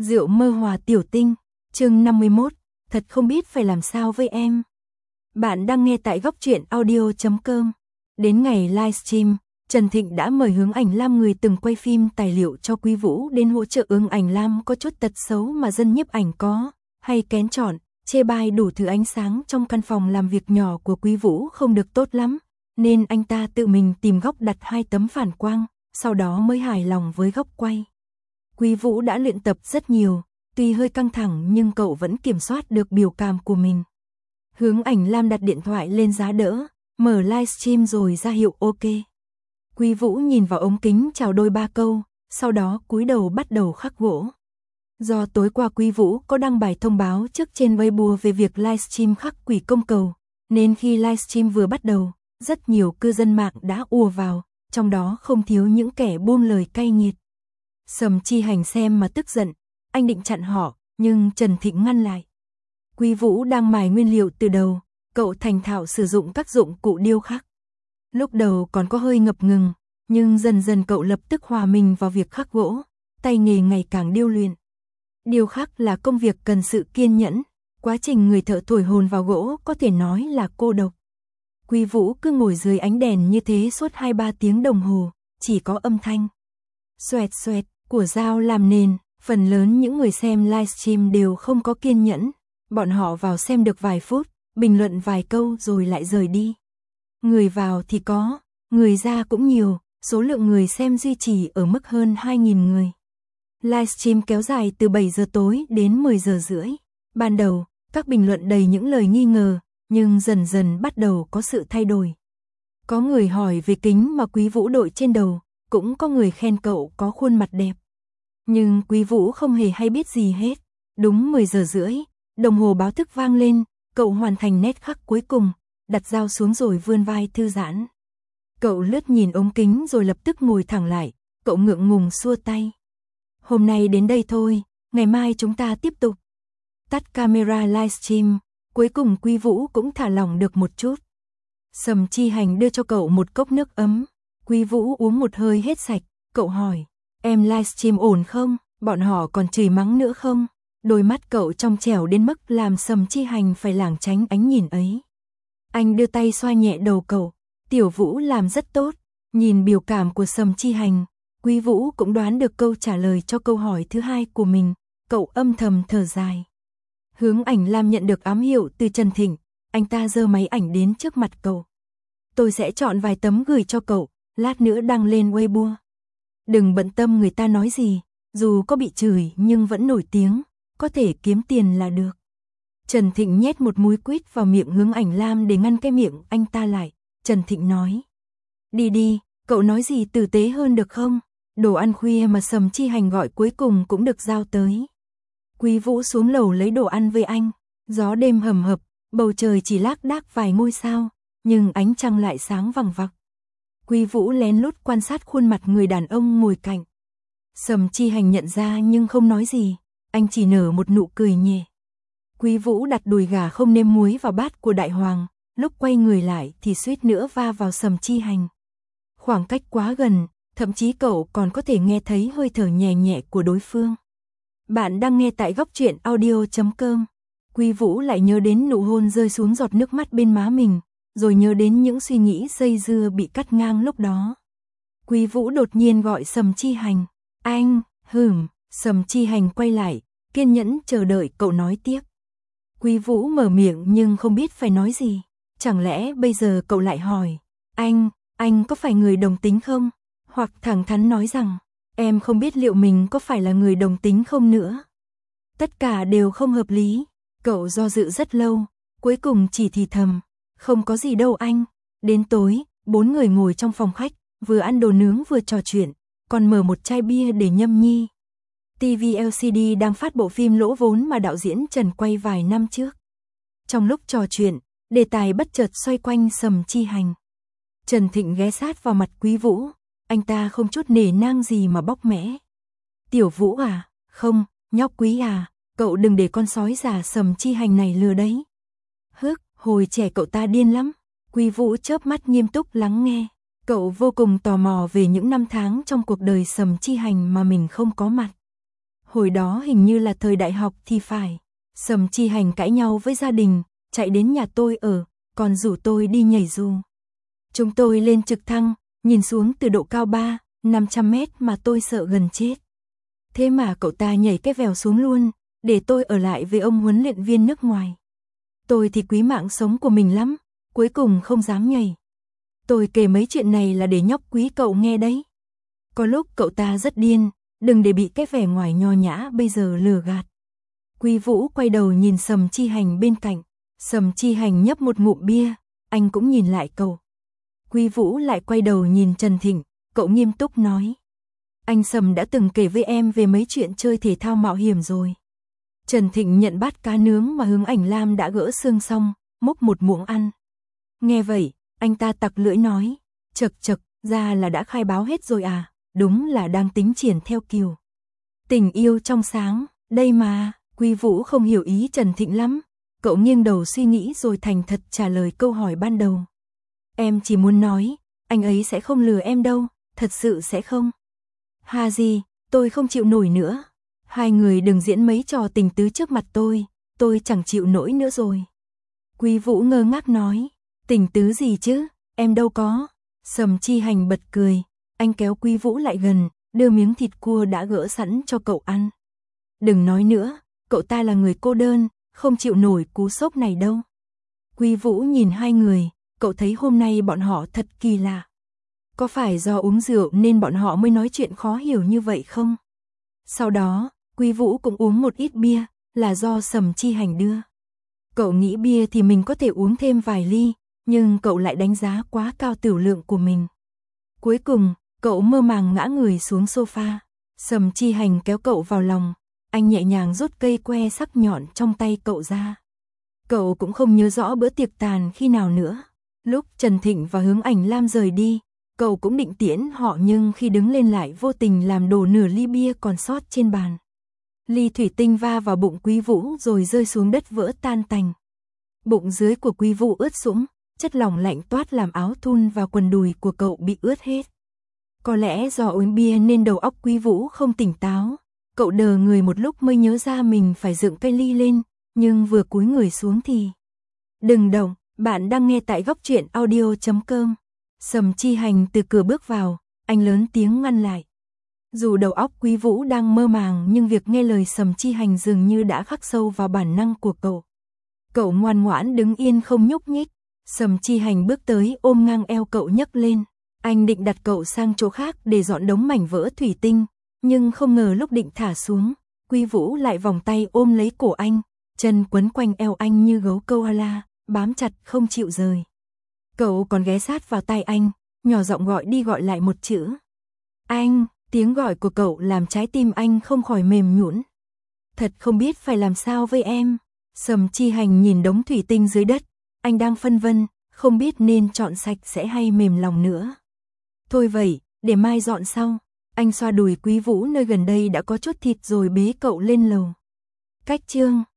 Rượu mơ hòa tiểu tinh, chương 51, thật không biết phải làm sao với em. Bạn đang nghe tại góc truyện audio.com. Đến ngày livestream, Trần Thịnh đã mời Hướng Ảnh Lam, người từng quay phim tài liệu cho Quý Vũ, đến hỗ trợ. Hướng Ảnh Lam có chút tật xấu mà dân nhiếp ảnh có, hay kén chọn, chê bai đủ thứ. Ánh sáng trong căn phòng làm việc nhỏ của Quý Vũ không được tốt lắm, nên anh ta tự mình tìm góc đặt 2 tấm phản quang, sau đó mới hài lòng với góc quay. Quý Vũ đã luyện tập rất nhiều, tuy hơi căng thẳng nhưng cậu vẫn kiểm soát được biểu cảm của mình. Hướng Ảnh Lam đặt điện thoại lên giá đỡ, mở livestream rồi ra hiệu OK. Quý Vũ nhìn vào ống kính chào đôi ba câu, sau đó cúi đầu bắt đầu khắc gỗ. Do tối qua Quý Vũ có đăng bài thông báo trước trên Weibo về việc livestream khắc quỷ công cầu, nên khi livestream vừa bắt đầu, rất nhiều cư dân mạng đã ùa vào, trong đó không thiếu những kẻ buông lời cay nghiệt. Sầm Chi Hành xem mà tức giận, anh định chặn họ, nhưng Trần Thịnh ngăn lại. Quý Vũ đang mài nguyên liệu từ đầu, cậu thành thạo sử dụng các dụng cụ điêu khắc. Lúc đầu còn có hơi ngập ngừng, nhưng dần dần cậu lập tức hòa mình vào việc khắc gỗ, tay nghề ngày càng điêu luyện. Điêu khắc là công việc cần sự kiên nhẫn, quá trình người thợ thổi hồn vào gỗ có thể nói là cô độc. Quý Vũ cứ ngồi dưới ánh đèn như thế suốt 2-3 tiếng đồng hồ, chỉ có âm thanh xoẹt xoẹt của dao làm nền. Phần lớn những người xem livestream đều không có kiên nhẫn, bọn họ vào xem được vài phút, bình luận vài câu rồi lại rời đi. Người vào thì có, người ra cũng nhiều, số lượng người xem duy trì ở mức hơn 2.000 người. Livestream kéo dài từ 7 giờ tối đến 10 giờ rưỡi. Ban đầu, các bình luận đầy những lời nghi ngờ, nhưng dần dần bắt đầu có sự thay đổi. Có người hỏi về kính mà Quý Vũ đội trên đầu, cũng có người khen cậu có khuôn mặt đẹp. Nhưng Quý Vũ không hề hay biết gì hết. Đúng 10 giờ rưỡi, đồng hồ báo thức vang lên, cậu hoàn thành nét khắc cuối cùng, đặt dao xuống rồi vươn vai thư giãn. Cậu lướt nhìn ống kính rồi lập tức ngồi thẳng lại, cậu ngượng ngùng xua tay. Hôm nay đến đây thôi, ngày mai chúng ta tiếp tục. Tắt camera livestream, cuối cùng Quý Vũ cũng thả lỏng được một chút. Sầm Chi Hành đưa cho cậu một cốc nước ấm, Quý Vũ uống một hơi hết sạch, cậu hỏi. Em livestream ổn không? Bọn họ còn chửi mắng nữa không? Đôi mắt cậu trong trẻo đến mức làm Sầm Chi Hành phải lảng tránh ánh nhìn ấy. Anh đưa tay xoa nhẹ đầu cậu. Tiểu Vũ làm rất tốt. Nhìn biểu cảm của Sầm Chi Hành, Quý Vũ cũng đoán được câu trả lời cho câu hỏi thứ hai của mình. Cậu âm thầm thở dài. Hướng Ảnh Lam nhận được ám hiệu từ Trần Thịnh. Anh ta giơ máy ảnh đến trước mặt cậu. Tôi sẽ chọn vài tấm gửi cho cậu, lát nữa đăng lên Weibo. Đừng bận tâm người ta nói gì, dù có bị chửi nhưng vẫn nổi tiếng, có thể kiếm tiền là được. Trần Thịnh nhét một múi quýt vào miệng Hướng Ảnh Lam để ngăn cái miệng anh ta lại. Trần Thịnh nói. Đi đi, cậu nói gì tử tế hơn được không? Đồ ăn khuya mà Sầm Chi Hành gọi cuối cùng cũng được giao tới. Quý Vũ xuống lầu lấy đồ ăn với anh. Gió đêm hầm hập, bầu trời chỉ lác đác vài ngôi sao, nhưng ánh trăng lại sáng vằng vặc. Quý Vũ lén lút quan sát khuôn mặt người đàn ông ngồi cạnh. Sầm Chi Hành nhận ra nhưng không nói gì, anh chỉ nở một nụ cười nhẹ. Quý Vũ đặt đùi gà không nêm muối vào bát của Đại Hoàng, lúc quay người lại thì suýt nữa va vào Sầm Chi Hành. Khoảng cách quá gần, thậm chí cậu còn có thể nghe thấy hơi thở nhẹ nhẹ của đối phương. Bạn đang nghe tại góc truyện audio.com. Quý Vũ lại nhớ đến nụ hôn rơi xuống giọt nước mắt bên má mình, rồi nhớ đến những suy nghĩ dây dưa bị cắt ngang lúc đó. Quý Vũ đột nhiên gọi Sầm Chi Hành. Anh, Sầm Chi Hành quay lại, kiên nhẫn chờ đợi cậu nói tiếp. Quý Vũ mở miệng nhưng không biết phải nói gì. Chẳng lẽ bây giờ cậu lại hỏi, anh có phải người đồng tính không? Hoặc thẳng thắn nói rằng, em không biết liệu mình có phải là người đồng tính không nữa. Tất cả đều không hợp lý. Cậu do dự rất lâu, cuối cùng chỉ thì thầm. Không có gì đâu anh. Đến tối, 4 người ngồi trong phòng khách, vừa ăn đồ nướng vừa trò chuyện, còn mở một chai bia để nhâm nhi. TV LCD đang phát bộ phim lỗ vốn mà đạo diễn Trần quay vài năm trước. Trong lúc trò chuyện, đề tài bất chợt xoay quanh Sầm Chi Hành. Trần Thịnh ghé sát vào mặt Quý Vũ, anh ta không chút nể nang gì mà bóc mẽ. Tiểu Vũ à, không, nhóc Quý à, cậu đừng để con sói già Sầm Chi Hành này lừa đấy. Hồi trẻ cậu ta điên lắm. Quý Vũ chớp mắt nghiêm túc lắng nghe. Cậu vô cùng tò mò về những năm tháng trong cuộc đời Sầm Chi Hành mà mình không có mặt. Hồi đó hình như là thời đại học thì phải. Sầm Chi Hành cãi nhau với gia đình, chạy đến nhà tôi ở, còn rủ tôi đi nhảy dù. Chúng tôi lên trực thăng, nhìn xuống từ độ cao 300-500 mét mà tôi sợ gần chết. Thế mà cậu ta nhảy cái vèo xuống luôn, để tôi ở lại với ông huấn luyện viên nước ngoài. Tôi thì quý mạng sống của mình lắm, cuối cùng không dám nhảy. Tôi kể mấy chuyện này là để nhóc quý cậu nghe đấy. Có lúc cậu ta rất điên, đừng để bị cái vẻ ngoài nho nhã bây giờ lừa gạt. Quý Vũ quay đầu nhìn Sầm Chi Hành bên cạnh. Sầm Chi Hành nhấp một ngụm bia, anh cũng nhìn lại cậu. Quý Vũ lại quay đầu nhìn Trần Thịnh, cậu nghiêm túc nói. Anh Sầm đã từng kể với em về mấy chuyện chơi thể thao mạo hiểm rồi. Trần Thịnh nhận bát cá nướng mà Hướng Ảnh Lam đã gỡ xương xong, múc một muỗng ăn. Nghe vậy, anh ta tặc lưỡi nói, chậc chậc, ra là đã khai báo hết rồi à, đúng là đang tính triển theo kiều. Tình yêu trong sáng, đây mà. Quý Vũ không hiểu ý Trần Thịnh lắm, cậu nghiêng đầu suy nghĩ rồi thành thật trả lời câu hỏi ban đầu. Em chỉ muốn nói, anh ấy sẽ không lừa em đâu, thật sự sẽ không. Hà gì, tôi không chịu nổi nữa. Hai người đừng diễn mấy trò tình tứ trước mặt tôi chẳng chịu nổi nữa rồi. Quý Vũ ngơ ngác nói, tình tứ gì chứ, em đâu có. Sầm Chi Hành bật cười, anh kéo Quý Vũ lại gần, đưa miếng thịt cua đã gỡ sẵn cho cậu ăn. Đừng nói nữa, cậu ta là người cô đơn, không chịu nổi cú sốc này đâu. Quý Vũ nhìn hai người, cậu thấy hôm nay bọn họ thật kỳ lạ. Có phải do uống rượu nên bọn họ mới nói chuyện khó hiểu như vậy không? Sau đó, Quý Vũ cũng uống một ít bia, là do Sầm Chi Hành đưa. Cậu nghĩ bia thì mình có thể uống thêm vài ly, nhưng cậu lại đánh giá quá cao tửu lượng của mình. Cuối cùng, cậu mơ màng ngã người xuống sofa. Sầm Chi Hành kéo cậu vào lòng, anh nhẹ nhàng rút cây que sắc nhọn trong tay cậu ra. Cậu cũng không nhớ rõ bữa tiệc tàn khi nào nữa. Lúc Trần Thịnh và Hướng Ảnh Lam rời đi, cậu cũng định tiễn họ nhưng khi đứng lên lại vô tình làm đổ nửa ly bia còn sót trên bàn. Ly thủy tinh va vào bụng Quý Vũ rồi rơi xuống đất vỡ tan tành. Bụng dưới của Quý Vũ ướt sũng, chất lỏng lạnh toát làm áo thun và quần đùi của cậu bị ướt hết. Có lẽ do uống bia nên đầu óc Quý Vũ không tỉnh táo. Cậu đờ người một lúc mới nhớ ra mình phải dựng cây ly lên, nhưng vừa cúi người xuống thì... Đừng động, bạn đang nghe tại góc truyện audio.com. Sầm Chi Hành từ cửa bước vào, anh lớn tiếng ngăn lại. Dù đầu óc Quý Vũ đang mơ màng nhưng việc nghe lời Sầm Chi Hành dường như đã khắc sâu vào bản năng của cậu. Cậu ngoan ngoãn đứng yên không nhúc nhích. Sầm Chi Hành bước tới ôm ngang eo cậu nhấc lên. Anh định đặt cậu sang chỗ khác để dọn đống mảnh vỡ thủy tinh, nhưng không ngờ lúc định thả xuống, Quý Vũ lại vòng tay ôm lấy cổ anh, chân quấn quanh eo anh như gấu koala, bám chặt không chịu rời. Cậu còn ghé sát vào tai anh, nhỏ giọng gọi đi gọi lại một chữ. Anh, tiếng gọi của cậu làm trái tim anh không khỏi mềm nhũn. Thật không biết phải làm sao với em. Sầm Chi Hành nhìn đống thủy tinh dưới đất, anh đang phân vân, không biết nên chọn sạch sẽ hay mềm lòng nữa. Thôi vậy, để mai dọn sau. Anh xoa đùi Quý Vũ nơi gần đây đã có chút thịt rồi bế cậu lên lầu. Cách chương